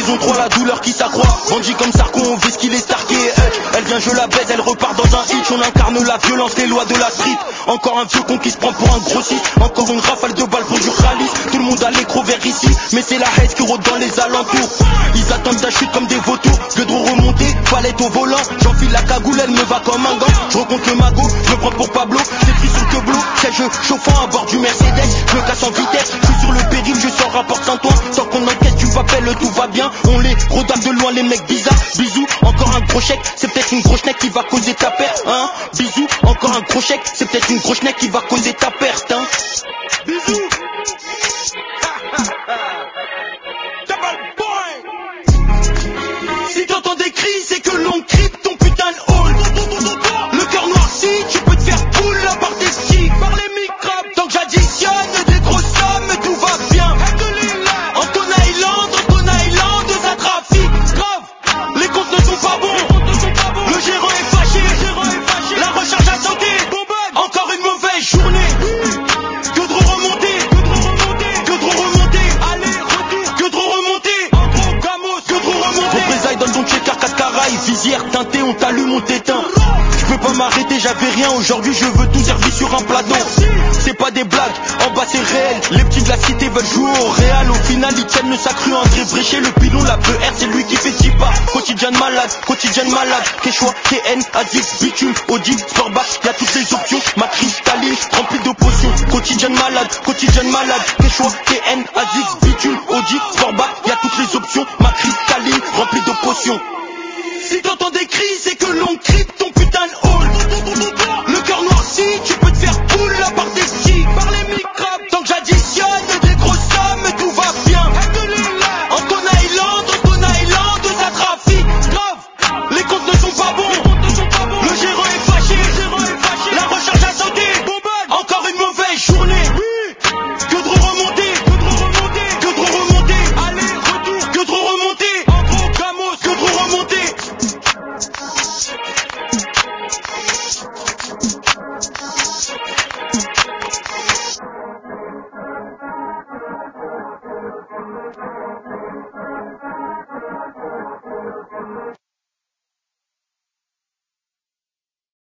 saison 3, la douleur qui s'accroît. Bandit comme Sarko, on vise qu'il est starké. Elle vient, je la baise, elle repart dans un hitch. On incarne la violence, les lois de la street. Encore un vieux con qui se prend pour un grossiste. Encore une rafale de balles pour du rallye. Tout le monde a l'écro vers ici, mais c'est la haine qui rôde dans les alentours. Ils attendent ta chute comme des vautours. Gueudreau remonté, palette au volant. J'enfile la cagoule, elle me va comme un gant. Je rencontre le magot, je me prends pour Pablo. J'écris sur le queblot, siège chauffant à bord du Mercedes. Je me casse en vitesse, je suis sur le périph', je sors rapport Saint-Ouen. Tant qu'on enquête, tu m'appelles, tout va bien. On les regarde de loin, les mecs bizarres. Bisous, encore un gros chèque, c'est peut-être une grosse neck qui va causer ta perte, hein. Bisous, encore un gros chèque, c'est peut-être une grosse neck qui va causer ta perte, hein. Bisous. Si t'entends des cris, c'est que l'on crypte ton putain de hall. Le cœur noirci, tu peux te faire poule à part des sticks, par les microbes. Tant que j'additionne des grosses sommes, tout va bien. Anton Island, ça trafique grave. Les comptes ne sont pas bons. Le gérant est fâché. La recharge à santé. Encore une mauvaise journée. Que trop remonter. Allez, retour. Que trop remonter. Que trop remonter. Représailles dans ton checker 4 caraïbes. Visière teintée, on t'allume, on t'éteint. Je peux pas m'arrêter, j'avais rien. Aujourd'hui je veux tout servir sur un plateau. C'est pas des blagues, en bas c'est réel. Les petits de la cité veulent jouer au Real. Au final ils tiennent le sacré André Bréchet. Le pilon, la PR, c'est lui qui fait 10 pas. Quotidien malade. Quechua, TN, Adix, Bitume, Audi, Sportback. Y'a toutes les options, ma cristalline remplie de potions. Quotidien malade. Quechua, TN, Adix, Bitume, Audi, Sportback.